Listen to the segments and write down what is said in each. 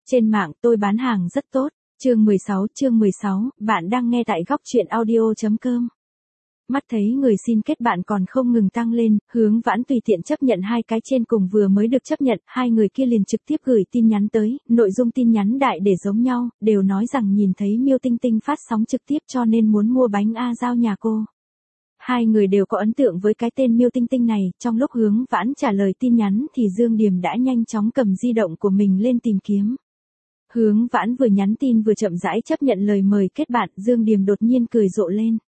Trên mạng tôi bán hàng rất tốt. Chương 16, bạn đang nghe tại góc truyện audio.com. Mắt thấy người xin kết bạn còn không ngừng tăng lên, Hướng Vãn tùy tiện chấp nhận hai cái trên cùng vừa mới được chấp nhận, hai người kia liền trực tiếp gửi tin nhắn tới, nội dung tin nhắn đại để giống nhau, đều nói rằng nhìn thấy Miêu Tinh Tinh phát sóng trực tiếp cho nên muốn mua bánh A Dao nhà cô. Hai người đều có ấn tượng với cái tên Miêu Tinh Tinh này, trong lúc Hướng Vãn trả lời tin nhắn thì Dương Điềm đã nhanh chóng cầm di động của mình lên tìm kiếm. Hướng Vãn vừa nhắn tin vừa chậm rãi chấp nhận lời mời kết bạn, Dương Điềm đột nhiên cười rộ lên.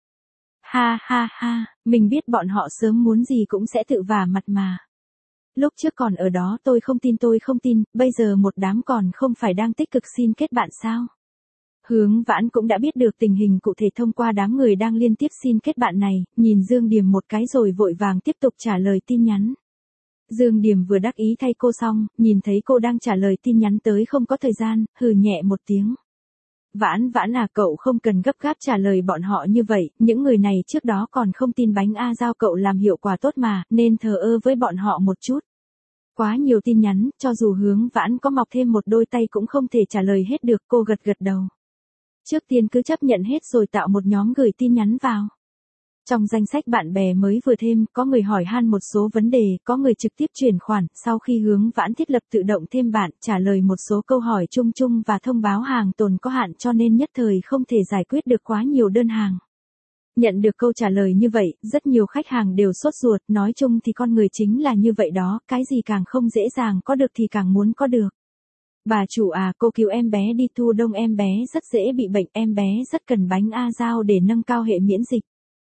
Ha ha ha, mình biết bọn họ sớm muốn gì cũng sẽ tự vả mặt mà. Lúc trước còn ở đó tôi không tin, bây giờ một đám còn không phải đang tích cực xin kết bạn sao? Hướng Vãn cũng đã biết được tình hình cụ thể thông qua đám người đang liên tiếp xin kết bạn này, nhìn Dương Điềm một cái rồi vội vàng tiếp tục trả lời tin nhắn. Dương Điềm vừa đắc ý thay cô xong, nhìn thấy cô đang trả lời tin nhắn tới không có thời gian, hừ nhẹ một tiếng. Vãn Vãn à, cậu không cần gấp gáp trả lời bọn họ như vậy, những người này trước đó còn không tin bánh A Dao cậu làm hiệu quả tốt mà, nên thờ ơ với bọn họ một chút. Quá nhiều tin nhắn, cho dù Hướng Vãn có mọc thêm một đôi tay cũng không thể trả lời hết được, cô gật gật đầu. Trước tiên cứ chấp nhận hết rồi tạo một nhóm gửi tin nhắn vào. Trong danh sách bạn bè mới vừa thêm, có người hỏi han một số vấn đề, có người trực tiếp chuyển khoản, sau khi Hướng Vãn thiết lập tự động thêm bạn, trả lời một số câu hỏi chung chung và thông báo hàng tồn có hạn cho nên nhất thời không thể giải quyết được quá nhiều đơn hàng. Nhận được câu trả lời như vậy, rất nhiều khách hàng đều sốt ruột, nói chung thì con người chính là như vậy đó, cái gì càng không dễ dàng có được thì càng muốn có được. Bà chủ à, cô cứu em bé đi thu đông, em bé rất dễ bị bệnh, em bé rất cần bánh A Dao để nâng cao hệ miễn dịch.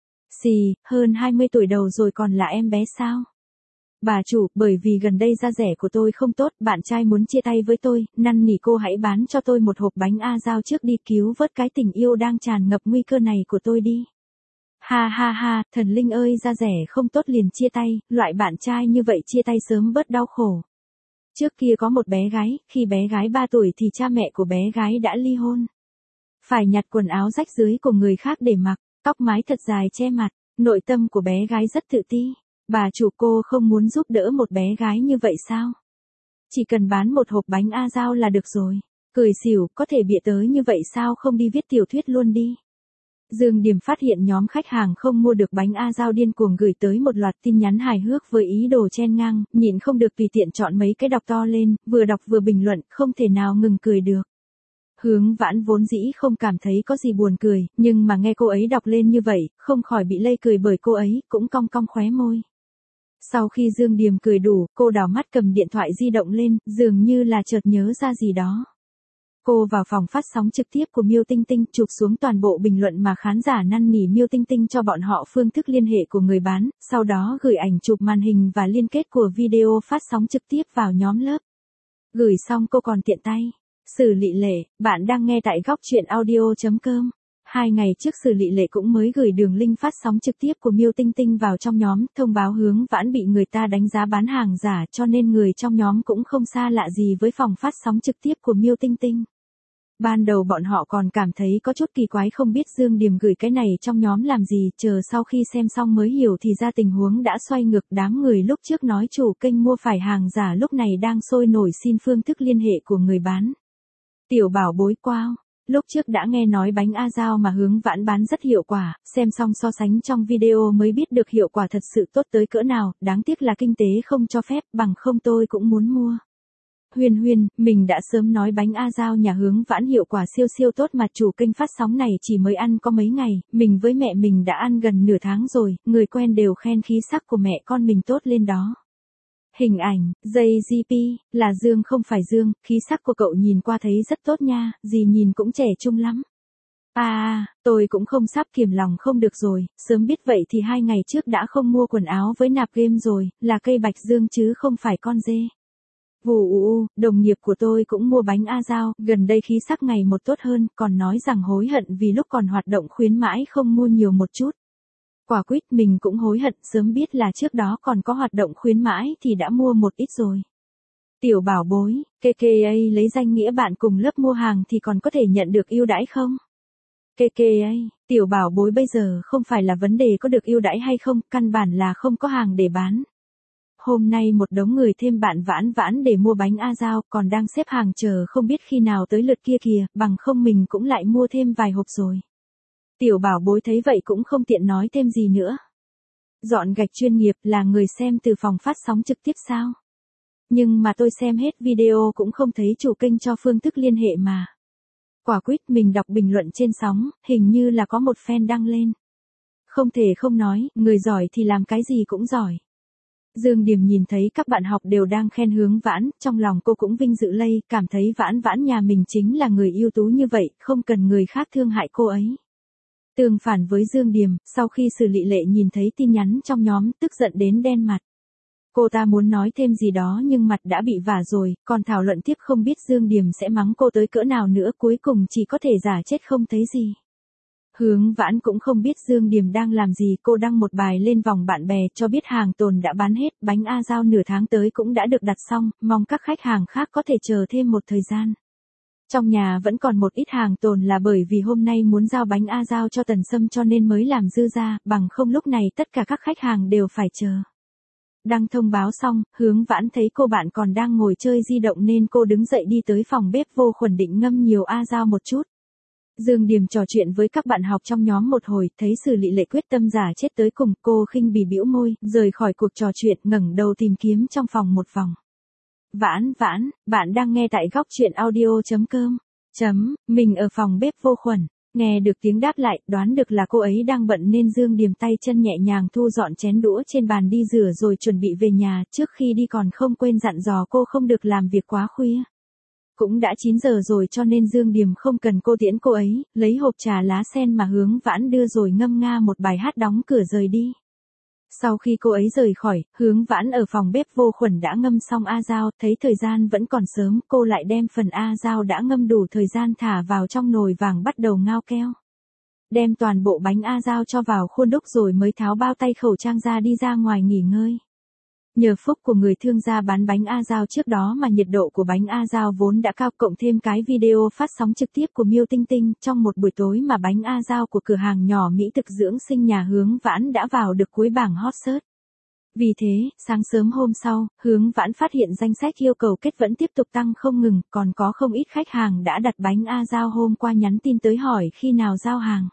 Xì, hơn 20 tuổi đầu rồi còn là em bé sao? Bà chủ, bởi vì gần đây da rẻ của tôi không tốt, bạn trai muốn chia tay với tôi, năn nỉ cô hãy bán cho tôi một hộp bánh A Dao trước đi, cứu vớt cái tình yêu đang tràn ngập nguy cơ này của tôi đi. Ha ha ha, thần linh ơi, da rẻ không tốt liền chia tay, loại bạn trai như vậy chia tay sớm bớt đau khổ. Trước kia có một bé gái, khi bé gái 3 tuổi thì cha mẹ của bé gái đã ly hôn. Phải nhặt quần áo rách dưới của người khác để mặc, tóc mái thật dài che mặt, nội tâm của bé gái rất tự ti. Bà chủ, cô không muốn giúp đỡ một bé gái như vậy sao? Chỉ cần bán một hộp bánh A Dao là được rồi. Cười xỉu, có thể bịa tới như vậy sao không đi viết tiểu thuyết luôn đi. Dương Điềm phát hiện nhóm khách hàng không mua được bánh A Dao điên cuồng gửi tới một loạt tin nhắn hài hước với ý đồ chen ngang, nhịn không được tùy tiện chọn mấy cái đọc to lên, vừa đọc vừa bình luận, không thể nào ngừng cười được. Hướng Vãn vốn dĩ không cảm thấy có gì buồn cười, nhưng mà nghe cô ấy đọc lên như vậy, không khỏi bị lây cười bởi cô ấy, cũng cong cong khóe môi. Sau khi Dương Điềm cười đủ, cô đảo mắt cầm điện thoại di động lên, dường như là chợt nhớ ra gì đó. Cô vào phòng phát sóng trực tiếp của Miêu Tinh Tinh, chụp xuống toàn bộ bình luận mà khán giả năn nỉ Miêu Tinh Tinh cho bọn họ phương thức liên hệ của người bán, sau đó gửi ảnh chụp màn hình và liên kết của video phát sóng trực tiếp vào nhóm lớp. Gửi xong cô còn tiện tay xử lý lệ, bạn đang nghe tại góc truyện audio.com. 2 ngày trước xử lý lệ cũng mới gửi đường link phát sóng trực tiếp của Miêu Tinh Tinh vào trong nhóm, thông báo Hướng Vãn bị người ta đánh giá bán hàng giả cho nên người trong nhóm cũng không xa lạ gì với phòng phát sóng trực tiếp của Miêu Tinh Tinh. Ban đầu bọn họ còn cảm thấy có chút kỳ quái không biết Dương Điềm gửi cái này trong nhóm làm gì, chờ sau khi xem xong mới hiểu thì ra tình huống đã xoay ngược, đám người lúc trước nói chủ kênh mua phải hàng giả lúc này đang sôi nổi xin phương thức liên hệ của người bán. Tiểu bảo bối wow, lúc trước đã nghe nói bánh A Dao mà Hướng Vãn bán rất hiệu quả, xem xong so sánh trong video mới biết được hiệu quả thật sự tốt tới cỡ nào, đáng tiếc là kinh tế không cho phép, bằng không tôi cũng muốn mua. Huyên, mình đã sớm nói bánh A Dao nhà Hướng Vãn hiệu quả siêu tốt mà chủ kênh phát sóng này chỉ mới ăn có mấy ngày, mình với mẹ mình đã ăn gần nửa tháng rồi, người quen đều khen khí sắc của mẹ con mình tốt lên đó. Hình ảnh, JGP, là Dương không phải Dương, khí sắc của cậu nhìn qua thấy rất tốt nha, gì nhìn cũng trẻ trung lắm. Tôi cũng không sắp kiềm lòng không được rồi, sớm biết vậy thì 2 ngày trước đã không mua quần áo với nạp game rồi, là cây bạch dương chứ không phải con dê. Đồng nghiệp của tôi cũng mua bánh A Dao, gần đây khí sắc ngày một tốt hơn, còn nói rằng hối hận vì lúc còn hoạt động khuyến mãi không mua nhiều một chút. Quả quýt, mình cũng hối hận, sớm biết là trước đó còn có hoạt động khuyến mãi thì đã mua một ít rồi. Tiểu bảo bối, KKA lấy danh nghĩa bạn cùng lớp mua hàng thì còn có thể nhận được ưu đãi không? KKA, tiểu bảo bối bây giờ không phải là vấn đề có được ưu đãi hay không, căn bản là không có hàng để bán. hôm nay một đống người thêm bạn Vãn Vãn để mua bánh A Dao, còn đang xếp hàng chờ không biết khi nào tới lượt kia kìa, bằng không mình cũng lại mua thêm vài hộp rồi. Tiểu bảo bối thấy vậy cũng không tiện nói thêm gì nữa. Dọn gạch chuyên nghiệp là người xem từ phòng phát sóng trực tiếp sao? Nhưng mà tôi xem hết video cũng không thấy chủ kênh cho phương thức liên hệ mà. Quả quýt mình đọc bình luận trên sóng, hình như là có một fan đăng lên. Không thể không nói, người giỏi thì làm cái gì cũng giỏi. Dương Điềm nhìn thấy các bạn học đều đang khen Hướng Vãn, trong lòng cô cũng vinh dự lây, cảm thấy Vãn Vãn nhà mình chính là người ưu tú như vậy, không cần người khác thương hại cô ấy. Tương phản với Dương Điềm, sau khi Sử Lị Lệ nhìn thấy tin nhắn trong nhóm, tức giận đến đen mặt. Cô ta muốn nói thêm gì đó nhưng mặt đã bị vả rồi, còn thảo luận tiếp không biết Dương Điềm sẽ mắng cô tới cỡ nào nữa, cuối cùng chỉ có thể giả chết không thấy gì. Hướng Vãn cũng không biết Dương Điềm đang làm gì, cô đăng một bài lên vòng bạn bè cho biết hàng tồn đã bán hết, bánh A Dao nửa tháng tới cũng đã được đặt xong, mong các khách hàng khác có thể chờ thêm một thời gian. Trong nhà vẫn còn một ít hàng tồn là bởi vì hôm nay muốn giao bánh A Dao cho Tần Sâm cho nên mới làm dư ra, bằng không lúc này tất cả các khách hàng đều phải chờ. Đăng thông báo xong, Hướng Vãn thấy cô bạn còn đang ngồi chơi di động nên cô đứng dậy đi tới phòng bếp vô khuẩn định ngâm nhiều A Dao một chút. Dương Điềm trò chuyện với các bạn học trong nhóm một hồi, thấy Sử Lị Lệ quyết tâm giả chết tới cùng, cô khinh bỉ bĩu môi, rời khỏi cuộc trò chuyện, ngẩng đầu tìm kiếm trong phòng một vòng. Vãn Vãn, bạn đang nghe tại góc truyện audio.com. Mình ở phòng bếp vô khuẩn. Nghe được tiếng đáp lại, đoán được là cô ấy đang bận nên Dương Điềm tay chân nhẹ nhàng thu dọn chén đũa trên bàn đi rửa rồi chuẩn bị về nhà, trước khi đi còn không quên dặn dò cô không được làm việc quá khuya. Cũng đã 9 giờ rồi cho nên Dương Điềm không cần cô tiễn cô ấy, lấy hộp trà lá sen mà Hướng Vãn đưa rồi ngâm nga một bài hát đóng cửa rời đi. Sau khi cô ấy rời khỏi, Hướng Vãn ở phòng bếp vô khuẩn đã ngâm xong A Dao, thấy thời gian vẫn còn sớm, cô lại đem phần A Dao đã ngâm đủ thời gian thả vào trong nồi vàng bắt đầu ngao keo. Đem toàn bộ bánh A Dao cho vào khuôn đúc rồi mới tháo bao tay khẩu trang ra đi ra ngoài nghỉ ngơi. Nhờ phúc của người thương gia bán bánh A Dao trước đó mà nhiệt độ của bánh A Dao vốn đã cao, cộng thêm cái video phát sóng trực tiếp của Miêu Tinh Tinh trong một buổi tối mà bánh A Dao của cửa hàng nhỏ mỹ thực dưỡng sinh nhà Hướng Vãn đã vào được cuối bảng hot search. Vì thế, sáng sớm hôm sau, Hướng Vãn phát hiện danh sách yêu cầu kết vẫn tiếp tục tăng không ngừng, còn có không ít khách hàng đã đặt bánh A Dao hôm qua nhắn tin tới hỏi khi nào giao hàng.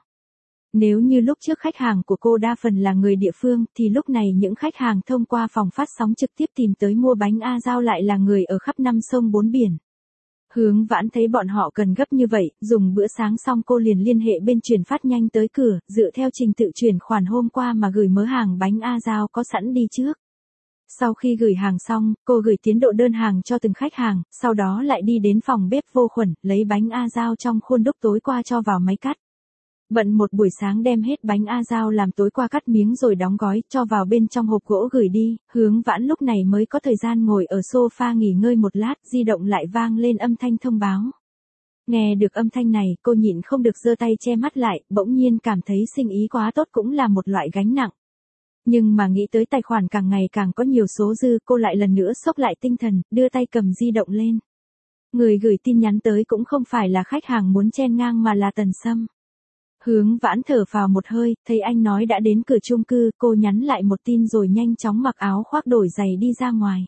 Nếu như lúc trước khách hàng của cô đa phần là người địa phương, thì lúc này những khách hàng thông qua phòng phát sóng trực tiếp tìm tới mua bánh A Dao lại là người ở khắp năm sông bốn biển. Hướng Vãn thấy bọn họ cần gấp như vậy, dùng bữa sáng xong cô liền liên hệ bên chuyển phát nhanh tới cửa, dựa theo trình tự chuyển khoản hôm qua mà gửi mớ hàng bánh A Dao có sẵn đi trước. Sau khi gửi hàng xong, cô gửi tiến độ đơn hàng cho từng khách hàng, sau đó lại đi đến phòng bếp vô khuẩn, lấy bánh A Dao trong khuôn đúc tối qua cho vào máy cắt. Bận một buổi sáng đem hết bánh A Dao làm tối qua cắt miếng rồi đóng gói, cho vào bên trong hộp gỗ gửi đi, Hướng Vãn lúc này mới có thời gian ngồi ở sofa nghỉ ngơi một lát, di động lại vang lên âm thanh thông báo. Nghe được âm thanh này, cô nhịn không được giơ tay che mắt lại, bỗng nhiên cảm thấy sinh ý quá tốt cũng là một loại gánh nặng. Nhưng mà nghĩ tới tài khoản càng ngày càng có nhiều số dư, cô lại lần nữa xốc lại tinh thần, đưa tay cầm di động lên. Người gửi tin nhắn tới cũng không phải là khách hàng muốn chen ngang mà là Tần Sâm. Hướng Vãn thở phào một hơi, thấy anh nói đã đến cửa chung cư, cô nhắn lại một tin rồi nhanh chóng mặc áo khoác đổi giày đi ra ngoài.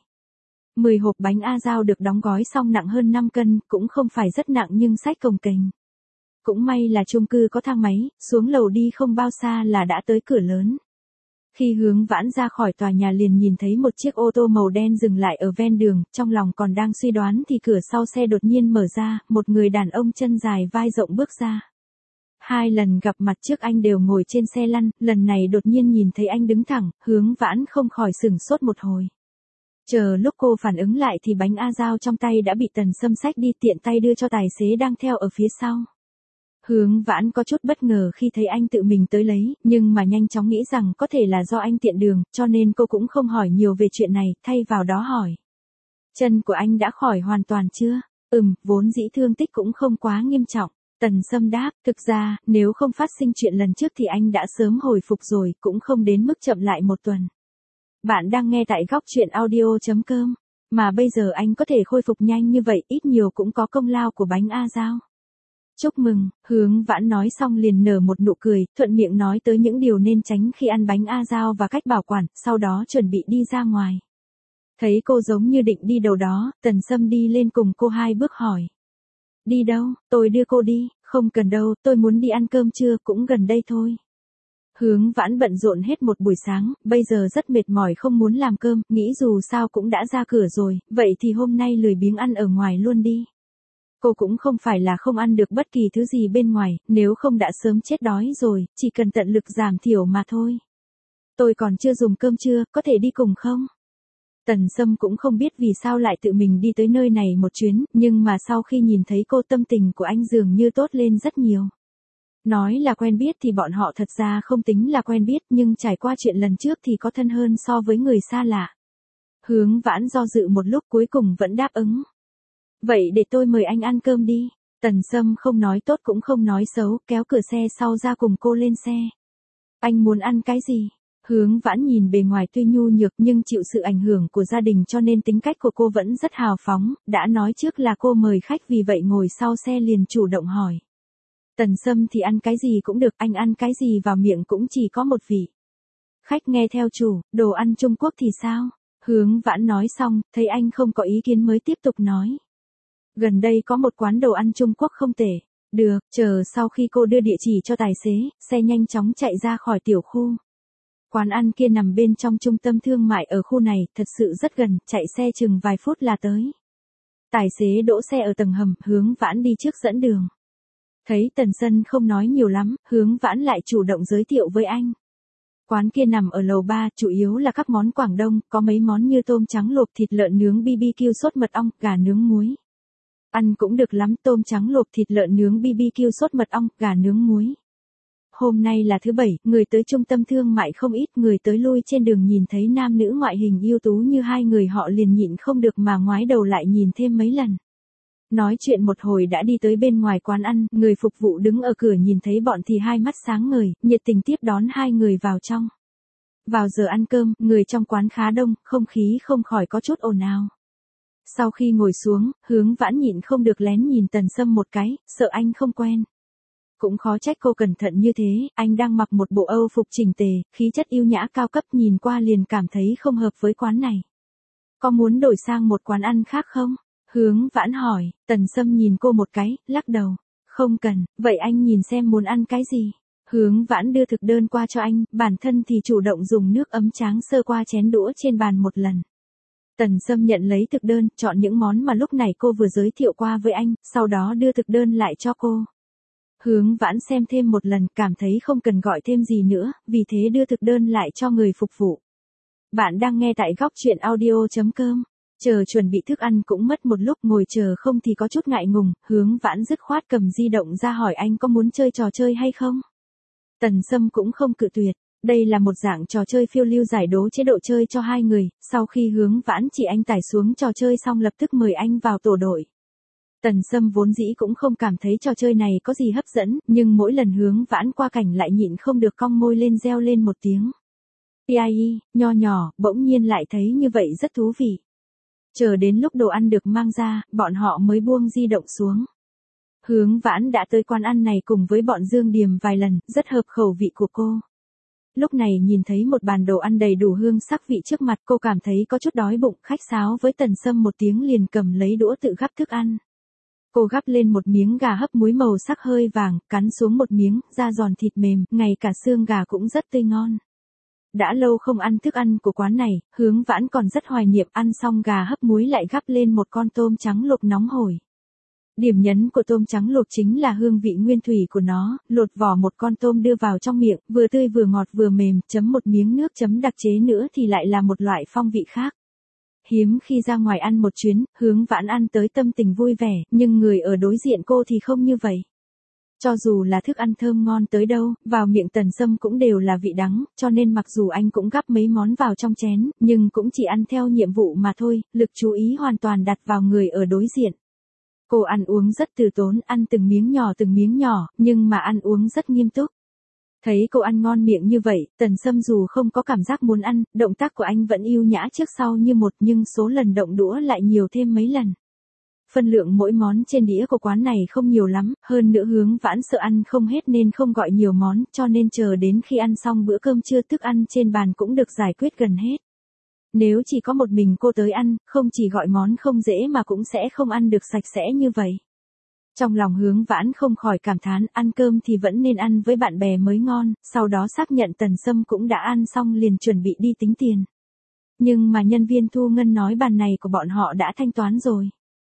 10 hộp bánh A Dao được đóng gói xong nặng hơn 5 cân, cũng không phải rất nặng nhưng xách cồng kềnh. Cũng may là chung cư có thang máy, xuống lầu đi không bao xa là đã tới cửa lớn. Khi Hướng Vãn ra khỏi tòa nhà liền nhìn thấy một chiếc ô tô màu đen dừng lại ở ven đường, trong lòng còn đang suy đoán thì cửa sau xe đột nhiên mở ra, một người đàn ông chân dài vai rộng bước ra. 2 lần gặp mặt trước anh đều ngồi trên xe lăn, lần này đột nhiên nhìn thấy anh đứng thẳng, Hướng Vãn không khỏi sửng sốt một hồi. Chờ lúc cô phản ứng lại thì bánh A Dao trong tay đã bị Tần Sâm xách đi, tiện tay đưa cho tài xế đang theo ở phía sau. Hướng Vãn có chút bất ngờ khi thấy anh tự mình tới lấy, nhưng mà nhanh chóng nghĩ rằng có thể là do anh tiện đường, cho nên cô cũng không hỏi nhiều về chuyện này, thay vào đó hỏi. Chân của anh đã khỏi hoàn toàn chưa? Vốn dĩ thương tích cũng không quá nghiêm trọng. Tần Sâm đáp, thực ra, nếu không phát sinh chuyện lần trước thì anh đã sớm hồi phục rồi, cũng không đến mức chậm lại một tuần. Bạn đang nghe tại góc truyện audio.com, mà bây giờ anh có thể khôi phục nhanh như vậy, ít nhiều cũng có công lao của bánh A Dao. Chúc mừng, Hướng Vãn nói xong liền nở một nụ cười, thuận miệng nói tới những điều nên tránh khi ăn bánh A Dao và cách bảo quản, sau đó chuẩn bị đi ra ngoài. Thấy cô giống như định đi đâu đó, Tần Sâm đi lên cùng cô 2 bước hỏi. Đi đâu, tôi đưa cô đi, không cần đâu, tôi muốn đi ăn cơm trưa, cũng gần đây thôi. Hướng Vãn bận rộn hết một buổi sáng, bây giờ rất mệt mỏi không muốn làm cơm, nghĩ dù sao cũng đã ra cửa rồi, vậy thì hôm nay lười biếng ăn ở ngoài luôn đi. Cô cũng không phải là không ăn được bất kỳ thứ gì bên ngoài, nếu không đã sớm chết đói rồi, chỉ cần tận lực giảm thiểu mà thôi. Tôi còn chưa dùng cơm trưa, có thể đi cùng không? Tần Sâm cũng không biết vì sao lại tự mình đi tới nơi này một chuyến, nhưng mà sau khi nhìn thấy cô tâm tình của anh dường như tốt lên rất nhiều. Nói là quen biết thì bọn họ thật ra không tính là quen biết, nhưng trải qua chuyện lần trước thì có thân hơn so với người xa lạ. Hướng Vãn do dự một lúc cuối cùng vẫn đáp ứng. Vậy để tôi mời anh ăn cơm đi. Tần Sâm không nói tốt cũng không nói xấu, kéo cửa xe sau ra cùng cô lên xe. Anh muốn ăn cái gì? Hướng Vãn nhìn bề ngoài tuy nhu nhược nhưng chịu sự ảnh hưởng của gia đình cho nên tính cách của cô vẫn rất hào phóng, đã nói trước là cô mời khách vì vậy ngồi sau xe liền chủ động hỏi. Tần Sâm thì ăn cái gì cũng được, anh ăn cái gì vào miệng cũng chỉ có một vị. Khách nghe theo chủ, đồ ăn Trung Quốc thì sao? Hướng Vãn nói xong, thấy anh không có ý kiến mới tiếp tục nói. Gần đây có một quán đồ ăn Trung Quốc không tệ. Được, chờ sau khi cô đưa địa chỉ cho tài xế, xe nhanh chóng chạy ra khỏi tiểu khu. Quán ăn kia nằm bên trong trung tâm thương mại ở khu này, thật sự rất gần, chạy xe chừng vài phút là tới. Tài xế đỗ xe ở tầng hầm, Hướng Vãn đi trước dẫn đường. Thấy Tần Sâm không nói nhiều lắm, Hướng Vãn lại chủ động giới thiệu với anh. Quán kia nằm ở lầu 3, chủ yếu là các món Quảng Đông, có mấy món như tôm trắng luộc, thịt lợn nướng BBQ sốt mật ong, gà nướng muối. Ăn cũng được lắm, tôm trắng luộc, thịt lợn nướng BBQ sốt mật ong, gà nướng muối. Hôm nay là thứ 7, người tới trung tâm thương mại không ít, người tới lui trên đường nhìn thấy nam nữ ngoại hình ưu tú như hai người họ liền nhịn không được mà ngoái đầu lại nhìn thêm mấy lần. Nói chuyện một hồi đã đi tới bên ngoài quán ăn, người phục vụ đứng ở cửa nhìn thấy bọn thì hai mắt sáng ngời, nhiệt tình tiếp đón hai người vào trong. Vào giờ ăn cơm, người trong quán khá đông, không khí không khỏi có chút ồn ào. Sau khi ngồi xuống, Hướng Vãn nhịn không được lén nhìn Tần Sâm một cái, sợ anh không quen. Cũng khó trách cô cẩn thận như thế, anh đang mặc một bộ Âu phục chỉnh tề, khí chất yêu nhã cao cấp nhìn qua liền cảm thấy không hợp với quán này. Có muốn đổi sang một quán ăn khác không? Hướng Vãn hỏi, Tần Sâm nhìn cô một cái, lắc đầu. Không cần, vậy anh nhìn xem muốn ăn cái gì? Hướng Vãn đưa thực đơn qua cho anh, bản thân thì chủ động dùng nước ấm tráng sơ qua chén đũa trên bàn một lần. Tần Sâm nhận lấy thực đơn, chọn những món mà lúc này cô vừa giới thiệu qua với anh, sau đó đưa thực đơn lại cho cô. Hướng Vãn xem thêm một lần, cảm thấy không cần gọi thêm gì nữa, vì thế đưa thực đơn lại cho người phục vụ. Bạn đang nghe tại góc truyện audio.com. Chờ chuẩn bị thức ăn cũng mất một lúc, ngồi chờ không thì có chút ngại ngùng, Hướng Vãn dứt khoát cầm di động ra hỏi anh có muốn chơi trò chơi hay không. Tần Sâm cũng không cự tuyệt, đây là một dạng trò chơi phiêu lưu giải đố chế độ chơi cho hai người, sau khi Hướng Vãn chỉ anh tải xuống trò chơi xong lập tức mời anh vào tổ đội. Tần Sâm vốn dĩ cũng không cảm thấy trò chơi này có gì hấp dẫn, nhưng mỗi lần Hướng Vãn qua cảnh lại nhịn không được cong môi lên reo lên một tiếng. Pi, nho nhỏ, bỗng nhiên lại thấy như vậy rất thú vị. Chờ đến lúc đồ ăn được mang ra, bọn họ mới buông di động xuống. Hướng Vãn đã tới quán ăn này cùng với bọn Dương Điềm vài lần, rất hợp khẩu vị của cô. Lúc này nhìn thấy một bàn đồ ăn đầy đủ hương sắc vị trước mặt, cô cảm thấy có chút đói bụng, khách sáo với Tần Sâm một tiếng liền cầm lấy đũa tự gắp thức ăn. Cô gắp lên một miếng gà hấp muối màu sắc hơi vàng, cắn xuống một miếng, da giòn thịt mềm, ngay cả xương gà cũng rất tươi ngon. Đã lâu không ăn thức ăn của quán này, Hướng Vãn còn rất hoài niệm, ăn xong gà hấp muối lại gắp lên một con tôm trắng luộc nóng hổi. Điểm nhấn của tôm trắng luộc chính là hương vị nguyên thủy của nó, lột vỏ một con tôm đưa vào trong miệng, vừa tươi vừa ngọt vừa mềm, chấm một miếng nước chấm đặc chế nữa thì lại là một loại phong vị khác. Hiếm khi ra ngoài ăn một chuyến, Hướng Vãn ăn tới tâm tình vui vẻ, nhưng người ở đối diện cô thì không như vậy. Cho dù là thức ăn thơm ngon tới đâu, vào miệng Tần Sâm cũng đều là vị đắng, cho nên mặc dù anh cũng gắp mấy món vào trong chén, nhưng cũng chỉ ăn theo nhiệm vụ mà thôi, lực chú ý hoàn toàn đặt vào người ở đối diện. Cô ăn uống rất từ tốn, ăn từng miếng nhỏ, nhưng mà ăn uống rất nghiêm túc. Thấy cô ăn ngon miệng như vậy, Tần Sâm dù không có cảm giác muốn ăn, động tác của anh vẫn yêu nhã trước sau như một, nhưng số lần động đũa lại nhiều thêm mấy lần. Phân lượng mỗi món trên đĩa của quán này không nhiều lắm, hơn nữa Hướng Vãn sợ ăn không hết nên không gọi nhiều món, cho nên chờ đến khi ăn xong bữa cơm trưa thức ăn trên bàn cũng được giải quyết gần hết. Nếu chỉ có một mình cô tới ăn, không chỉ gọi món không dễ mà cũng sẽ không ăn được sạch sẽ như vậy. Trong lòng Hướng Vãn không khỏi cảm thán, ăn cơm thì vẫn nên ăn với bạn bè mới ngon, sau đó xác nhận Tần Sâm cũng đã ăn xong liền chuẩn bị đi tính tiền. Nhưng mà nhân viên thu ngân nói bàn này của bọn họ đã thanh toán rồi.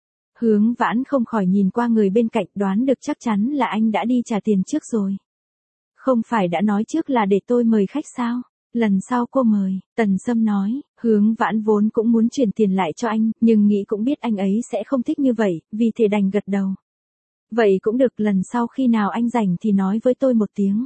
Hướng Vãn không khỏi nhìn qua người bên cạnh, đoán được chắc chắn là anh đã đi trả tiền trước rồi. Không phải đã nói trước là để tôi mời khách sao? Lần sau cô mời, Tần Sâm nói. Hướng Vãn vốn cũng muốn chuyển tiền lại cho anh, nhưng nghĩ cũng biết anh ấy sẽ không thích như vậy, vì thế đành gật đầu. Vậy cũng được, lần sau khi nào anh rảnh thì nói với tôi một tiếng.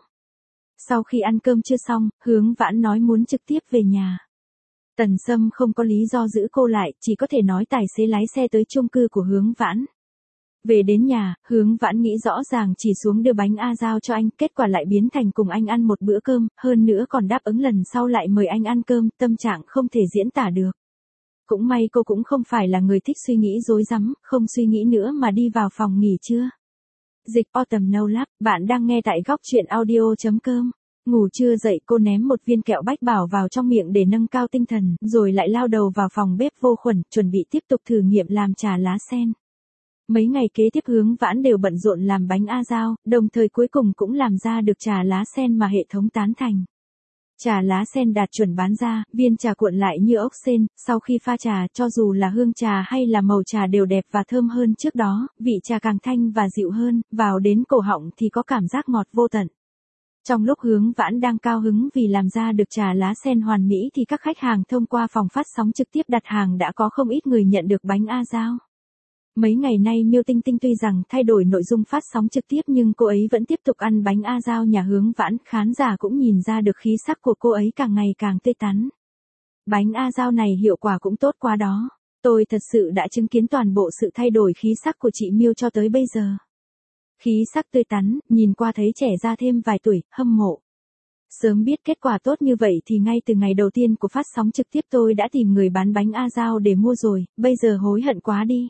Sau khi ăn cơm chưa xong, Hướng Vãn nói muốn trực tiếp về nhà. Tần Sâm không có lý do giữ cô lại, chỉ có thể nói tài xế lái xe tới chung cư của Hướng Vãn. Về đến nhà, Hướng Vãn nghĩ rõ ràng chỉ xuống đưa bánh A giao cho anh, kết quả lại biến thành cùng anh ăn một bữa cơm, hơn nữa còn đáp ứng lần sau lại mời anh ăn cơm, tâm trạng không thể diễn tả được. Cũng may cô cũng không phải là người thích suy nghĩ rối rắm, không suy nghĩ nữa mà đi vào phòng nghỉ trưa. Dịch Autumn No Lab, bạn đang nghe tại góc truyện audio.com. Ngủ trưa dậy cô ném một viên kẹo bách bảo vào trong miệng để nâng cao tinh thần, rồi lại lao đầu vào phòng bếp vô khuẩn, chuẩn bị tiếp tục thử nghiệm làm trà lá sen. Mấy ngày kế tiếp Hướng Vãn đều bận rộn làm bánh A giao, đồng thời cuối cùng cũng làm ra được trà lá sen mà hệ thống tán thành. Trà lá sen đạt chuẩn bán ra, viên trà cuộn lại như ốc sên, sau khi pha trà, cho dù là hương trà hay là màu trà đều đẹp và thơm hơn trước đó, vị trà càng thanh và dịu hơn, vào đến cổ họng thì có cảm giác ngọt vô tận. Trong lúc Hướng Vãn đang cao hứng vì làm ra được trà lá sen hoàn mỹ thì các khách hàng thông qua phòng phát sóng trực tiếp đặt hàng đã có không ít người nhận được bánh A giao. Mấy ngày nay Miêu Tinh Tinh tuy rằng thay đổi nội dung phát sóng trực tiếp nhưng cô ấy vẫn tiếp tục ăn bánh A giao nhà Hướng Vãn, khán giả cũng nhìn ra được khí sắc của cô ấy càng ngày càng tươi tắn. Bánh A giao này hiệu quả cũng tốt quá đó. Tôi thật sự đã chứng kiến toàn bộ sự thay đổi khí sắc của chị Miêu cho tới bây giờ. Khí sắc tươi tắn, nhìn qua thấy trẻ ra thêm vài tuổi, hâm mộ. Sớm biết kết quả tốt như vậy thì ngay từ ngày đầu tiên của phát sóng trực tiếp tôi đã tìm người bán bánh A giao để mua rồi, bây giờ hối hận quá đi.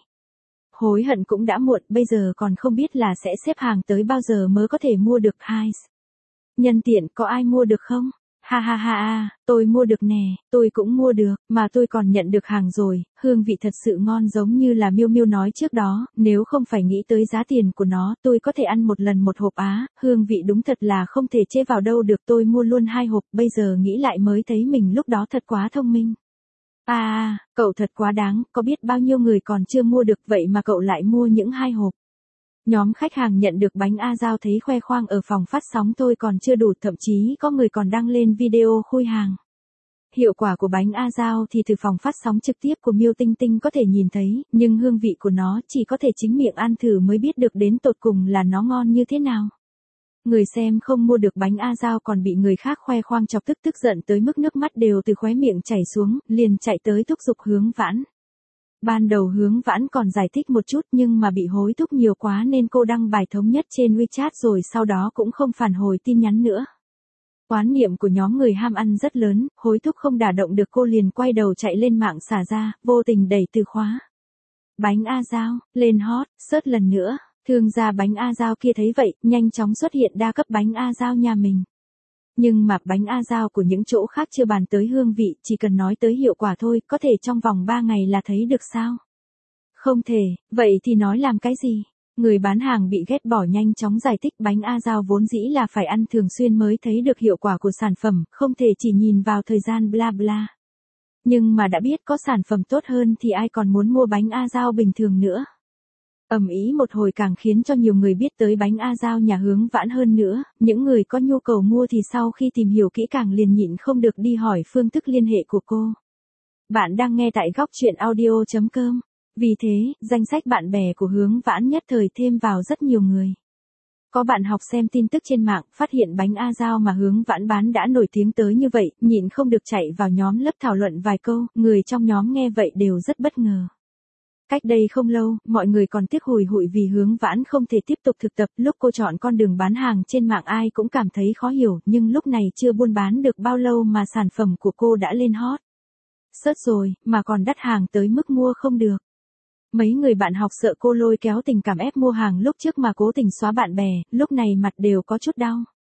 Hối hận cũng đã muộn, bây giờ còn không biết là sẽ xếp hàng tới bao giờ mới có thể mua được hai. Nhân tiện, có ai mua được không? Ha ha ha ha, tôi mua được nè, tôi cũng mua được, mà tôi còn nhận được hàng rồi, hương vị thật sự ngon giống như là Miêu Miêu nói trước đó, nếu không phải nghĩ tới giá tiền của nó, tôi có thể ăn một lần một hộp á, hương vị đúng thật là không thể chê vào đâu được, tôi mua luôn 2 hộp, bây giờ nghĩ lại mới thấy mình lúc đó thật quá thông minh. Cậu thật quá đáng, có biết bao nhiêu người còn chưa mua được vậy mà cậu lại mua những 2 hộp. Nhóm khách hàng nhận được bánh A giao thấy khoe khoang ở phòng phát sóng tôi còn chưa đủ, thậm chí có người còn đăng lên video khui hàng. Hiệu quả của bánh A giao thì từ phòng phát sóng trực tiếp của Miêu Tinh Tinh có thể nhìn thấy, nhưng hương vị của nó chỉ có thể chính miệng ăn thử mới biết được đến tột cùng là nó ngon như thế nào. Người xem không mua được bánh A giao còn bị người khác khoe khoang chọc tức giận tới mức nước mắt đều từ khóe miệng chảy xuống, liền chạy tới thúc giục Hướng Vãn. Ban đầu Hướng Vãn còn giải thích một chút nhưng mà bị hối thúc nhiều quá nên cô đăng bài thống nhất trên WeChat rồi sau đó cũng không phản hồi tin nhắn nữa. Oán niệm của nhóm người ham ăn rất lớn, hối thúc không đả động được cô liền quay đầu chạy lên mạng xả ra, vô tình đẩy từ khóa. Bánh A giao, lên hot, search lần nữa, thương gia bánh A giao kia thấy vậy, nhanh chóng xuất hiện đa cấp bánh A giao nhà mình. Nhưng mà bánh A giao của những chỗ khác chưa bàn tới hương vị, chỉ cần nói tới hiệu quả thôi, có thể trong vòng 3 ngày là thấy được sao? Không thể, vậy thì nói làm cái gì? Người bán hàng bị ghét bỏ nhanh chóng giải thích bánh A giao vốn dĩ là phải ăn thường xuyên mới thấy được hiệu quả của sản phẩm, không thể chỉ nhìn vào thời gian bla bla. Nhưng mà đã biết có sản phẩm tốt hơn thì ai còn muốn mua bánh A giao bình thường nữa. Ầm ĩ một hồi càng khiến cho nhiều người biết tới bánh A giao nhà Hướng Vãn hơn nữa, những người có nhu cầu mua thì sau khi tìm hiểu kỹ càng liền nhịn không được đi hỏi phương thức liên hệ của cô. Bạn đang nghe tại góc truyện audio.com. Vì thế, danh sách bạn bè của Hướng Vãn nhất thời thêm vào rất nhiều người. Có bạn học xem tin tức trên mạng, phát hiện bánh A giao mà Hướng Vãn bán đã nổi tiếng tới như vậy, nhịn không được chạy vào nhóm lớp thảo luận vài câu, người trong nhóm nghe vậy đều rất bất ngờ. Cách đây không lâu, mọi người còn tiếc hùi hụi vì Hướng Vãn không thể tiếp tục thực tập, lúc cô chọn con đường bán hàng trên mạng ai cũng cảm thấy khó hiểu, nhưng lúc này chưa buôn bán được bao lâu mà sản phẩm của cô đã lên hot. Sớt rồi, mà còn đắt hàng tới mức mua không được. Mấy người bạn học sợ cô lôi kéo tình cảm ép mua hàng lúc trước mà cố tình xóa bạn bè, lúc này mặt đều có chút đau.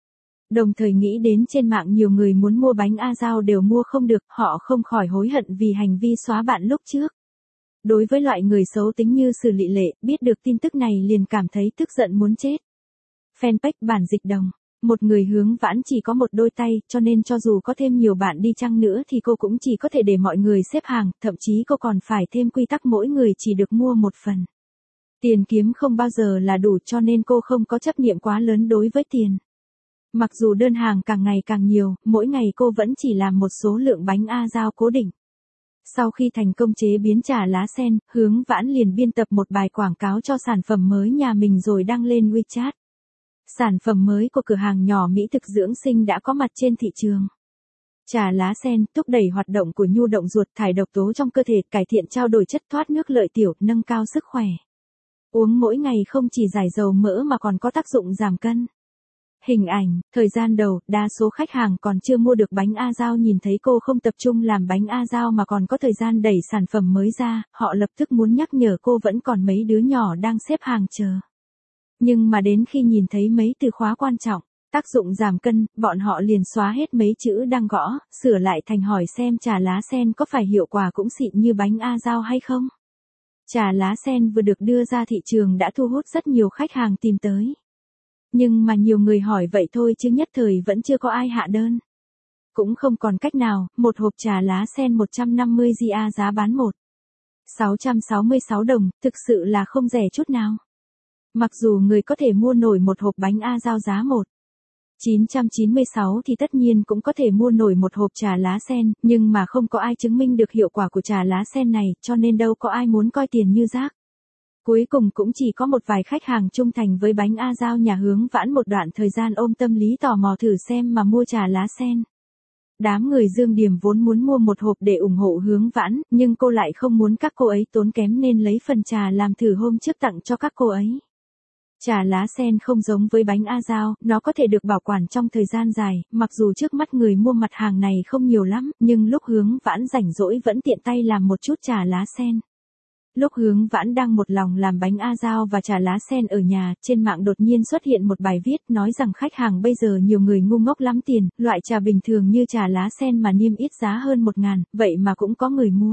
Đồng thời nghĩ đến trên mạng nhiều người muốn mua bánh A Dao đều mua không được, họ không khỏi hối hận vì hành vi xóa bạn lúc trước. Đối với loại người xấu tính như Sử Lị Lệ, biết được tin tức này liền cảm thấy tức giận muốn chết. Fanpage bản dịch đồng. Một người hướng vãn chỉ có một đôi tay, cho nên cho dù có thêm nhiều bạn đi chăng nữa thì cô cũng chỉ có thể để mọi người xếp hàng, thậm chí cô còn phải thêm quy tắc mỗi người chỉ được mua một phần. Tiền kiếm không bao giờ là đủ cho nên cô không có chấp niệm quá lớn đối với tiền. Mặc dù đơn hàng càng ngày càng nhiều, mỗi ngày cô vẫn chỉ làm một số lượng bánh A Dao cố định. Sau khi thành công chế biến trà lá sen, Hướng Vãn liền biên tập một bài quảng cáo cho sản phẩm mới nhà mình rồi đăng lên WeChat. Sản phẩm mới của cửa hàng nhỏ mỹ thực dưỡng sinh đã có mặt trên thị trường. Trà lá sen thúc đẩy hoạt động của nhu động ruột, thải độc tố trong cơ thể, cải thiện trao đổi chất thoát nước lợi tiểu, nâng cao sức khỏe. Uống mỗi ngày không chỉ giải dầu mỡ mà còn có tác dụng giảm cân. Hình ảnh, thời gian đầu, đa số khách hàng còn chưa mua được bánh A Dao nhìn thấy cô không tập trung làm bánh A Dao mà còn có thời gian đẩy sản phẩm mới ra, họ lập tức muốn nhắc nhở cô vẫn còn mấy đứa nhỏ đang xếp hàng chờ. Nhưng mà đến khi nhìn thấy mấy từ khóa quan trọng, tác dụng giảm cân, bọn họ liền xóa hết mấy chữ đang gõ, sửa lại thành hỏi xem trà lá sen có phải hiệu quả cũng xịn như bánh A Dao hay không. Trà lá sen vừa được đưa ra thị trường đã thu hút rất nhiều khách hàng tìm tới. Nhưng mà nhiều người hỏi vậy thôi chứ nhất thời vẫn chưa có ai hạ đơn. Cũng không còn cách nào, một hộp trà lá sen 150 GA giá bán 666 đồng, thực sự là không rẻ chút nào. Mặc dù người có thể mua nổi một hộp bánh A Dao giá 996 thì tất nhiên cũng có thể mua nổi một hộp trà lá sen, nhưng mà không có ai chứng minh được hiệu quả của trà lá sen này, cho nên đâu có ai muốn coi tiền như rác. Cuối cùng cũng chỉ có một vài khách hàng trung thành với bánh A Dao nhà Hướng Vãn một đoạn thời gian ôm tâm lý tò mò thử xem mà mua trà lá sen. Đám người Dương Điềm vốn muốn mua một hộp để ủng hộ Hướng Vãn, nhưng cô lại không muốn các cô ấy tốn kém nên lấy phần trà làm thử hôm trước tặng cho các cô ấy. Trà lá sen không giống với bánh A Dao, nó có thể được bảo quản trong thời gian dài, mặc dù trước mắt người mua mặt hàng này không nhiều lắm, nhưng lúc Hướng Vãn rảnh rỗi vẫn tiện tay làm một chút trà lá sen. Lúc Hướng Vãn đang một lòng làm bánh A Dao và trà lá sen ở nhà, trên mạng đột nhiên xuất hiện một bài viết nói rằng khách hàng bây giờ nhiều người ngu ngốc lắm tiền, loại trà bình thường như trà lá sen mà niêm yết giá hơn 1.000, vậy mà cũng có người mua.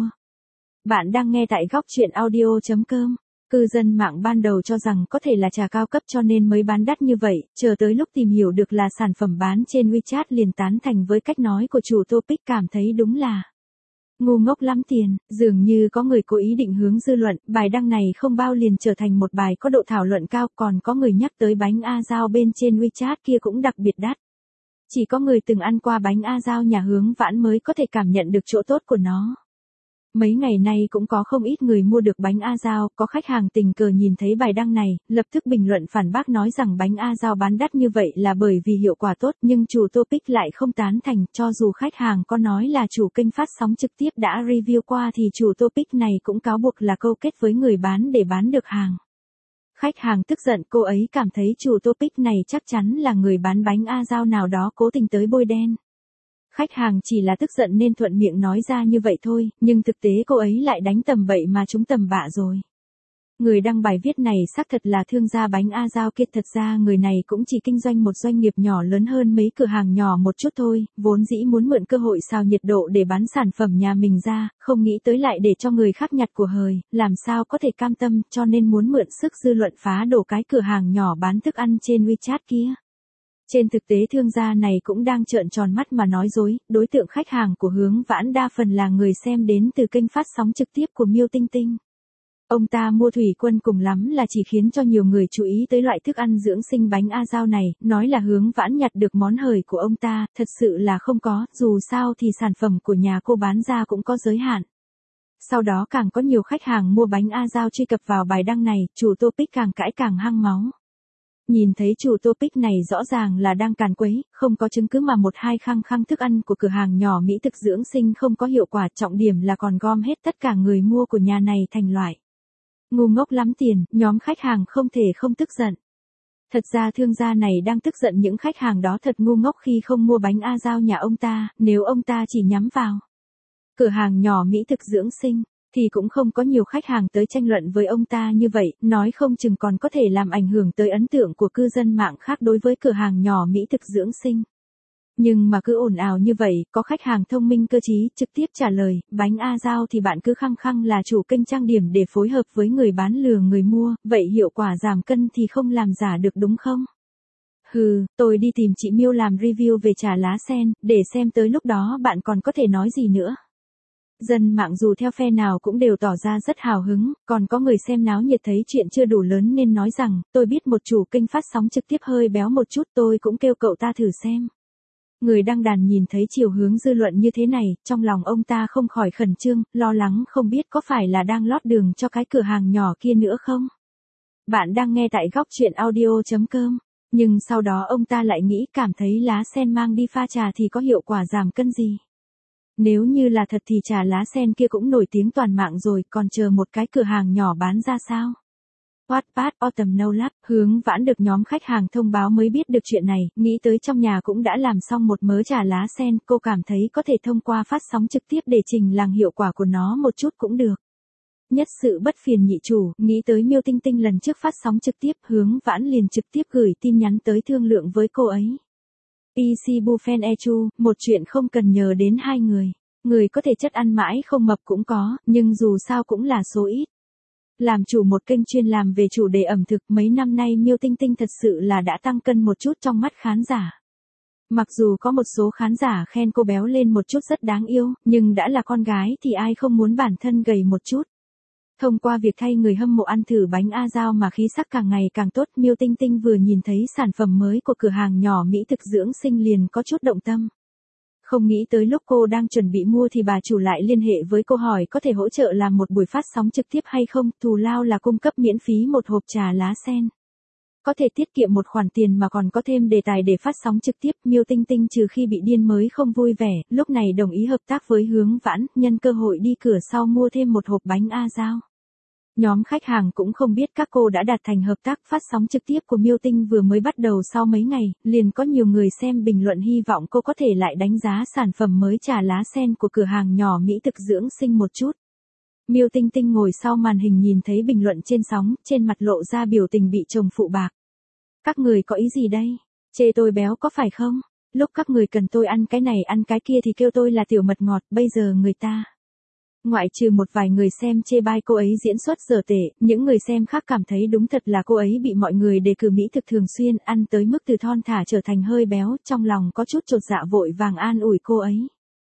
Bạn đang nghe tại góc truyện audio.com. Cư dân mạng ban đầu cho rằng có thể là trà cao cấp cho nên mới bán đắt như vậy, chờ tới lúc tìm hiểu được là sản phẩm bán trên WeChat liền tán thành với cách nói của chủ topic, cảm thấy đúng là ngu ngốc lắm tiền. Dường như có người cố ý định hướng dư luận, bài đăng này không bao liền trở thành một bài có độ thảo luận cao, còn có người nhắc tới bánh A Dao bên trên WeChat kia cũng đặc biệt đắt. Chỉ có người từng ăn qua bánh A Dao nhà Hướng Vãn mới có thể cảm nhận được chỗ tốt của nó. Mấy ngày nay cũng có không ít người mua được bánh A Dao, có khách hàng tình cờ nhìn thấy bài đăng này, lập tức bình luận phản bác nói rằng bánh A Dao bán đắt như vậy là bởi vì hiệu quả tốt, nhưng chủ topic lại không tán thành, cho dù khách hàng có nói là chủ kênh phát sóng trực tiếp đã review qua thì chủ topic này cũng cáo buộc là câu kết với người bán để bán được hàng. Khách hàng tức giận, cô ấy cảm thấy chủ topic này chắc chắn là người bán bánh A Dao nào đó cố tình tới bôi đen. Khách hàng chỉ là tức giận nên thuận miệng nói ra như vậy thôi, nhưng thực tế cô ấy lại đánh tầm bậy mà trúng tầm bạ rồi. Người đăng bài viết này xác thật là thương gia bánh A Dao kia, thật ra người này cũng chỉ kinh doanh một doanh nghiệp nhỏ lớn hơn mấy cửa hàng nhỏ một chút thôi, vốn dĩ muốn mượn cơ hội xào nhiệt độ để bán sản phẩm nhà mình ra, không nghĩ tới lại để cho người khác nhặt của hời, làm sao có thể cam tâm, cho nên muốn mượn sức dư luận phá đổ cái cửa hàng nhỏ bán thức ăn trên WeChat kia. Trên thực tế thương gia này cũng đang trợn tròn mắt mà nói dối, đối tượng khách hàng của Hướng Vãn đa phần là người xem đến từ kênh phát sóng trực tiếp của Miêu Tinh Tinh. Ông ta mua thủy quân cùng lắm là chỉ khiến cho nhiều người chú ý tới loại thức ăn dưỡng sinh bánh A Dao này, nói là Hướng Vãn nhặt được món hời của ông ta, thật sự là không có, dù sao thì sản phẩm của nhà cô bán ra cũng có giới hạn. Sau đó càng có nhiều khách hàng mua bánh A Dao truy cập vào bài đăng này, chủ topic càng cãi càng hăng máu. Nhìn thấy chủ topic này rõ ràng là đang càn quấy, không có chứng cứ mà một hai khăng khăng thức ăn của cửa hàng nhỏ mỹ thực dưỡng sinh không có hiệu quả, trọng điểm là còn gom hết tất cả người mua của nhà này thành loại ngu ngốc lắm tiền, nhóm khách hàng không thể không tức giận. Thật ra thương gia này đang tức giận những khách hàng đó thật ngu ngốc khi không mua bánh A Dao nhà ông ta, nếu ông ta chỉ nhắm vào cửa hàng nhỏ mỹ thực dưỡng sinh. thì cũng không có nhiều khách hàng tới tranh luận với ông ta như vậy, nói không chừng còn có thể làm ảnh hưởng tới ấn tượng của cư dân mạng khác đối với cửa hàng nhỏ mỹ thực dưỡng sinh. Nhưng mà cứ ồn ào như vậy, có khách hàng thông minh cơ trí, trực tiếp trả lời, bánh A Giao thì bạn cứ khăng khăng là chủ kênh trang điểm để phối hợp với người bán lừa người mua, vậy hiệu quả giảm cân thì không làm giả được đúng không? Hừ, tôi đi tìm chị Miêu làm review về trà lá sen, để xem tới lúc đó bạn còn có thể nói gì nữa. Dân mạng dù theo phe nào cũng đều tỏ ra rất hào hứng, còn có người xem náo nhiệt thấy chuyện chưa đủ lớn nên nói rằng, tôi biết một chủ kênh phát sóng trực tiếp hơi béo một chút tôi cũng kêu cậu ta thử xem. Người đăng đàn nhìn thấy chiều hướng dư luận như thế này, trong lòng ông ta không khỏi khẩn trương, lo lắng không biết có phải là đang lót đường cho cái cửa hàng nhỏ kia nữa không. Bạn đang nghe tại góc truyện audio.com. Nhưng sau đó ông ta lại nghĩ cảm thấy lá sen mang đi pha trà thì có hiệu quả giảm cân gì. Nếu như là thật thì trà lá sen kia cũng nổi tiếng toàn mạng rồi, còn chờ một cái cửa hàng nhỏ bán ra sao? Wattpad Autumn No Lab, Hướng Vãn được nhóm khách hàng thông báo mới biết được chuyện này, nghĩ tới trong nhà cũng đã làm xong một mớ trà lá sen, cô cảm thấy có thể thông qua phát sóng trực tiếp để trình làng hiệu quả của nó một chút cũng được. Nhất sự bất phiền nhị chủ, nghĩ tới Miêu Tinh Tinh lần trước phát sóng trực tiếp, Hướng Vãn liền trực tiếp gửi tin nhắn tới thương lượng với cô ấy. PC Buffen Echu, một chuyện không cần nhờ đến hai người. Người có thể chất ăn mãi không mập cũng có, nhưng dù sao cũng là số ít. Làm chủ một kênh chuyên làm về chủ đề ẩm thực mấy năm nay Miêu Tinh Tinh thật sự là đã tăng cân một chút trong mắt khán giả. Mặc dù có một số khán giả khen cô béo lên một chút rất đáng yêu, nhưng đã là con gái thì ai không muốn bản thân gầy một chút. Thông qua việc thay người hâm mộ ăn thử bánh A Giao mà khí sắc càng ngày càng tốt, Miêu Tinh Tinh vừa nhìn thấy sản phẩm mới của cửa hàng nhỏ mỹ thực dưỡng sinh liền có chút động tâm. Không nghĩ tới lúc cô đang chuẩn bị mua thì bà chủ lại liên hệ với cô hỏi có thể hỗ trợ làm một buổi phát sóng trực tiếp hay không, thù lao là cung cấp miễn phí một hộp trà lá sen. Có thể tiết kiệm một khoản tiền mà còn có thêm đề tài để phát sóng trực tiếp, Miêu Tinh Tinh trừ khi bị điên mới không vui vẻ, lúc này đồng ý hợp tác với Hướng Vãn, nhân cơ hội đi cửa sau mua thêm một hộp bánh A Giao. Nhóm khách hàng cũng không biết các cô đã đạt thành hợp tác phát sóng trực tiếp của Miêu Tinh vừa mới bắt đầu sau mấy ngày, liền có nhiều người xem bình luận hy vọng cô có thể lại đánh giá sản phẩm mới trà lá sen của cửa hàng nhỏ mỹ thực dưỡng sinh một chút. Miêu Tinh Tinh ngồi sau màn hình nhìn thấy bình luận trên sóng, trên mặt lộ ra biểu tình bị chồng phụ bạc. Các người có ý gì đây? Chê tôi béo có phải không? Lúc các người cần tôi ăn cái này ăn cái kia thì kêu tôi là tiểu mật ngọt, bây giờ người ta. Ngoại trừ một vài người xem chê bai cô ấy diễn xuất dở tệ, những người xem khác cảm thấy đúng thật là cô ấy bị mọi người đề cử mỹ thực thường xuyên ăn tới mức từ thon thả trở thành hơi béo, trong lòng có chút chột dạ vội vàng an ủi cô ấy.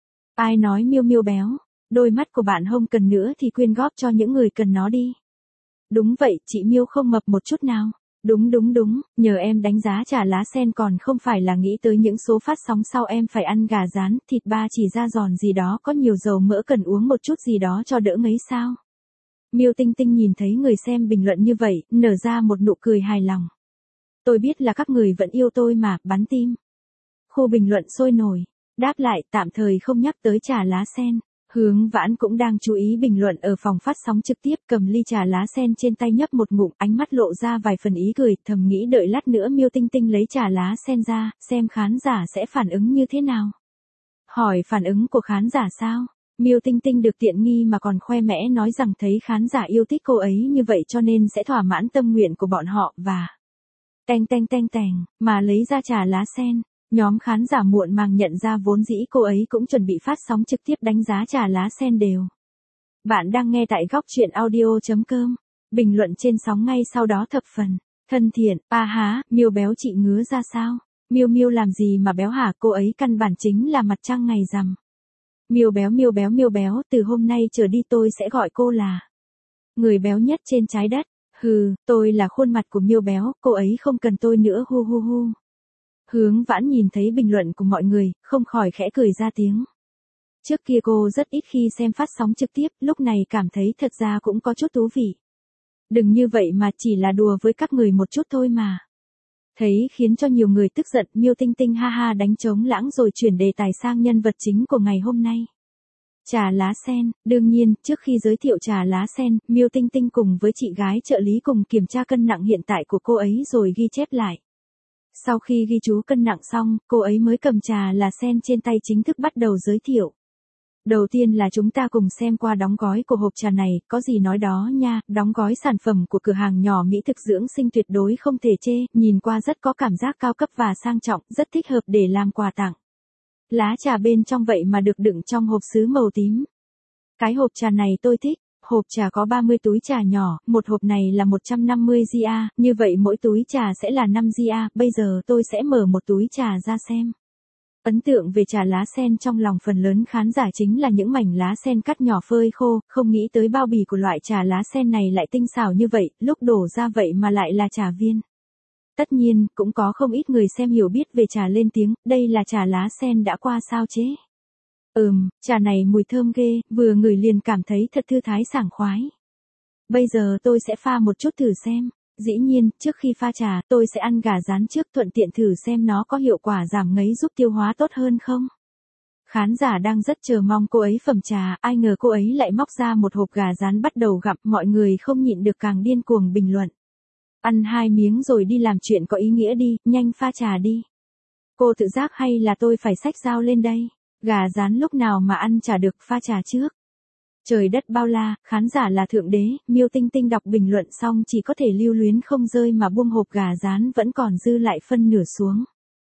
Ai nói Miêu Miêu béo, đôi mắt của bạn không cần nữa thì quyên góp cho những người cần nó đi. Đúng vậy, chị Miêu không mập một chút nào. Đúng, nhờ em đánh giá trà lá sen còn không phải là nghĩ tới những số phát sóng sau em phải ăn gà rán, thịt ba chỉ da giòn gì đó có nhiều dầu mỡ cần uống một chút gì đó cho đỡ ngấy sao. Miêu Tinh Tinh nhìn thấy người xem bình luận như vậy, nở ra một nụ cười hài lòng. Tôi biết là các người vẫn yêu tôi mà, bắn tim. Khu bình luận sôi nổi, đáp lại tạm thời không nhắc tới trà lá sen. Hướng Vãn cũng đang chú ý bình luận ở phòng phát sóng trực tiếp, cầm ly trà lá sen trên tay nhấp một ngụm, ánh mắt lộ ra vài phần ý cười, thầm nghĩ đợi lát nữa Miêu Tinh Tinh lấy trà lá sen ra, xem khán giả sẽ phản ứng như thế nào. Hỏi phản ứng của khán giả sao? Miêu Tinh Tinh được tiện nghi mà còn khoe mẽ nói rằng thấy khán giả yêu thích cô ấy như vậy cho nên sẽ thỏa mãn tâm nguyện của bọn họ và teng mà lấy ra trà lá sen. Nhóm khán giả muộn màng nhận ra vốn dĩ cô ấy cũng chuẩn bị phát sóng trực tiếp đánh giá trà lá sen đều. Bạn đang nghe tại góc truyện audio.com. Bình luận trên sóng ngay sau đó thập phần. Thân thiện, a há, Miêu béo chị ngứa ra sao? Miêu Miêu làm gì mà béo hả? Cô ấy căn bản chính là mặt trăng ngày rằm. Miêu béo, từ hôm nay trở đi tôi sẽ gọi cô là người béo nhất trên trái đất. Hừ, tôi là khuôn mặt của Miêu béo, cô ấy không cần tôi nữa hu hu hu. Hướng Vãn nhìn thấy bình luận của mọi người, không khỏi khẽ cười ra tiếng. Trước kia cô rất ít khi xem phát sóng trực tiếp, lúc này cảm thấy thật ra cũng có chút thú vị. Đừng như vậy mà chỉ là đùa với các người một chút thôi mà. Thấy khiến cho nhiều người tức giận, Miêu Tinh Tinh ha ha đánh trống lãng rồi chuyển đề tài sang nhân vật chính của ngày hôm nay. Trà lá sen, đương nhiên, trước khi giới thiệu trà lá sen, Miêu Tinh Tinh cùng với chị gái trợ lý cùng kiểm tra cân nặng hiện tại của cô ấy rồi ghi chép lại. Sau khi ghi chú cân nặng xong, cô ấy mới cầm trà lá sen trên tay chính thức bắt đầu giới thiệu. Đầu tiên là chúng ta cùng xem qua đóng gói của hộp trà này, có gì nói đó nha, đóng gói sản phẩm của cửa hàng nhỏ mỹ thực dưỡng sinh tuyệt đối không thể chê, nhìn qua rất có cảm giác cao cấp và sang trọng, rất thích hợp để làm quà tặng. Lá trà bên trong vậy mà được đựng trong hộp sứ màu tím. Cái hộp trà này tôi thích. Hộp trà có 30 túi trà nhỏ, một hộp này là 150 GA, như vậy mỗi túi trà sẽ là 5 GA, bây giờ tôi sẽ mở một túi trà ra xem. Ấn tượng về trà lá sen trong lòng phần lớn khán giả chính là những mảnh lá sen cắt nhỏ phơi khô, không nghĩ tới bao bì của loại trà lá sen này lại tinh xảo như vậy, lúc đổ ra vậy mà lại là trà viên. Tất nhiên, cũng có không ít người xem hiểu biết về trà lên tiếng, đây là trà lá sen đã qua sao chế. Trà này mùi thơm ghê, vừa ngửi liền cảm thấy thật thư thái sảng khoái. Bây giờ tôi sẽ pha một chút thử xem. Dĩ nhiên, trước khi pha trà, tôi sẽ ăn gà rán trước thuận tiện thử xem nó có hiệu quả giảm ngấy giúp tiêu hóa tốt hơn không. Khán giả đang rất chờ mong cô ấy phẩm trà, ai ngờ cô ấy lại móc ra một hộp gà rán bắt đầu gặm, mọi người không nhịn được càng điên cuồng bình luận. Ăn 2 miếng rồi đi làm chuyện có ý nghĩa đi, nhanh pha trà đi. Cô tự giác hay là tôi phải xách dao lên đây? Gà rán lúc nào mà ăn chả được, pha trà trước. Trời đất bao la, khán giả là thượng đế, Miêu Tinh Tinh đọc bình luận xong chỉ có thể lưu luyến không rơi mà buông hộp gà rán vẫn còn dư lại phân nửa xuống.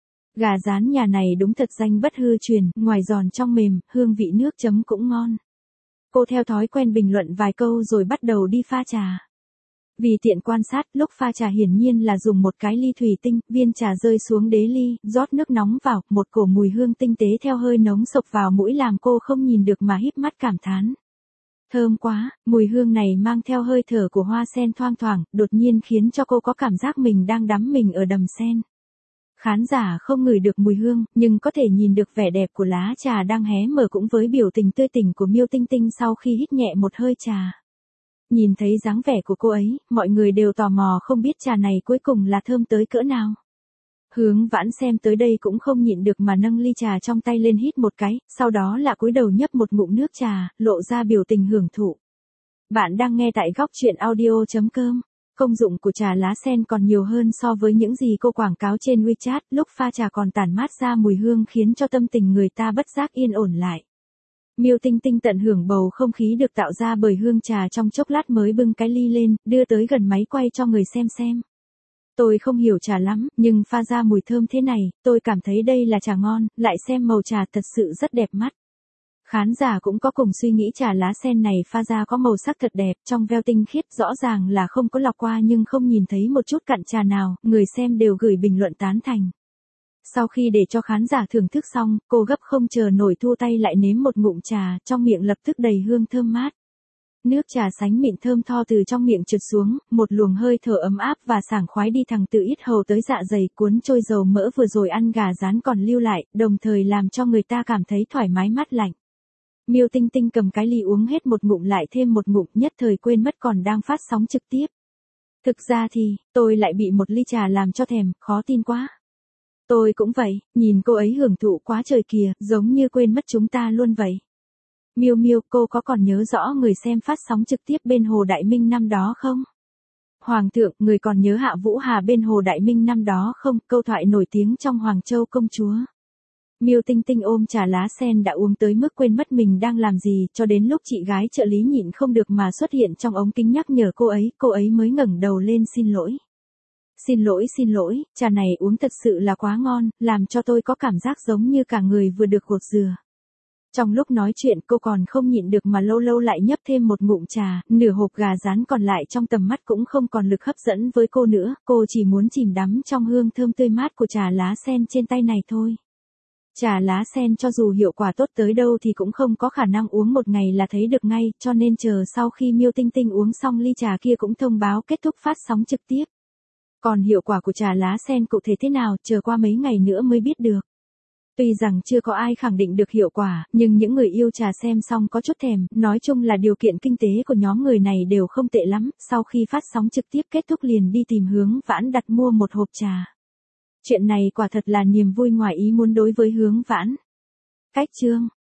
Gà rán nhà này đúng thật danh bất hư truyền, ngoài giòn trong mềm, hương vị nước chấm cũng ngon. Cô theo thói quen bình luận vài câu rồi bắt đầu đi pha trà. Vì tiện quan sát, lúc pha trà hiển nhiên là dùng một cái ly thủy tinh, viên trà rơi xuống đế ly, rót nước nóng vào, một cổ mùi hương tinh tế theo hơi nóng xộc vào mũi làm cô không nhìn được mà híp mắt cảm thán. Thơm quá, mùi hương này mang theo hơi thở của hoa sen thoang thoảng, đột nhiên khiến cho cô có cảm giác mình đang đắm mình ở đầm sen. Khán giả không ngửi được mùi hương, nhưng có thể nhìn được vẻ đẹp của lá trà đang hé mở cũng với biểu tình tươi tỉnh của Miêu Tinh Tinh sau khi hít nhẹ một hơi trà. Nhìn thấy dáng vẻ của cô ấy, mọi người đều tò mò không biết trà này cuối cùng là thơm tới cỡ nào. Hướng Vãn xem tới đây cũng không nhịn được mà nâng ly trà trong tay lên hít một cái, sau đó là cúi đầu nhấp một ngụm nước trà, lộ ra biểu tình hưởng thụ. Bạn đang nghe tại góc truyện audio.com. Công dụng của trà lá sen còn nhiều hơn so với những gì cô quảng cáo trên WeChat, lúc pha trà còn tản mát ra mùi hương khiến cho tâm tình người ta bất giác yên ổn lại. Miêu Tinh Tinh tận hưởng bầu không khí được tạo ra bởi hương trà trong chốc lát mới bưng cái ly lên, đưa tới gần máy quay cho người xem. Tôi không hiểu trà lắm, nhưng pha ra mùi thơm thế này, tôi cảm thấy đây là trà ngon, lại xem màu trà thật sự rất đẹp mắt. Khán giả cũng có cùng suy nghĩ trà lá sen này pha ra có màu sắc thật đẹp, trong veo tinh khiết rõ ràng là không có lọc qua nhưng không nhìn thấy một chút cặn trà nào, người xem đều gửi bình luận tán thành. Sau khi để cho khán giả thưởng thức xong, cô gấp không chờ nổi thu tay lại nếm một ngụm trà, trong miệng lập tức đầy hương thơm mát. Nước trà sánh mịn thơm tho từ trong miệng trượt xuống, một luồng hơi thở ấm áp và sảng khoái đi thẳng từ yết hầu tới dạ dày cuốn trôi dầu mỡ vừa rồi ăn gà rán còn lưu lại, đồng thời làm cho người ta cảm thấy thoải mái mát lạnh. Miêu Tinh Tinh cầm cái ly uống hết một ngụm lại thêm một ngụm, nhất thời quên mất còn đang phát sóng trực tiếp. Thực ra thì, tôi lại bị một ly trà làm cho thèm, khó tin quá. Tôi cũng vậy, nhìn cô ấy hưởng thụ quá trời kìa, giống như quên mất chúng ta luôn vậy. Miêu Miêu, cô có còn nhớ rõ người xem phát sóng trực tiếp bên Hồ Đại Minh năm đó không? Hoàng thượng, người còn nhớ Hạ Vũ Hà bên Hồ Đại Minh năm đó không? Câu thoại nổi tiếng trong Hoàng Châu công chúa. Miêu Tinh Tinh ôm trà lá sen đã uống tới mức quên mất mình đang làm gì, cho đến lúc chị gái trợ lý nhịn không được mà xuất hiện trong ống kính nhắc nhở cô ấy mới ngẩng đầu lên xin lỗi. Xin lỗi, trà này uống thật sự là quá ngon, làm cho tôi có cảm giác giống như cả người vừa được gột dừa. Trong lúc nói chuyện cô còn không nhịn được mà lâu lâu lại nhấp thêm một ngụm trà, nửa hộp gà rán còn lại trong tầm mắt cũng không còn lực hấp dẫn với cô nữa, cô chỉ muốn chìm đắm trong hương thơm tươi mát của trà lá sen trên tay này thôi. Trà lá sen cho dù hiệu quả tốt tới đâu thì cũng không có khả năng uống một ngày là thấy được ngay, cho nên chờ sau khi Miêu Tinh Tinh uống xong ly trà kia cũng thông báo kết thúc phát sóng trực tiếp. Còn hiệu quả của trà lá sen cụ thể thế nào, chờ qua mấy ngày nữa mới biết được. Tuy rằng chưa có ai khẳng định được hiệu quả, nhưng những người yêu trà xem xong có chút thèm, nói chung là điều kiện kinh tế của nhóm người này đều không tệ lắm, sau khi phát sóng trực tiếp kết thúc liền đi tìm Hướng Vãn đặt mua một hộp trà. Chuyện này quả thật là niềm vui ngoài ý muốn đối với Hướng Vãn. Cách chương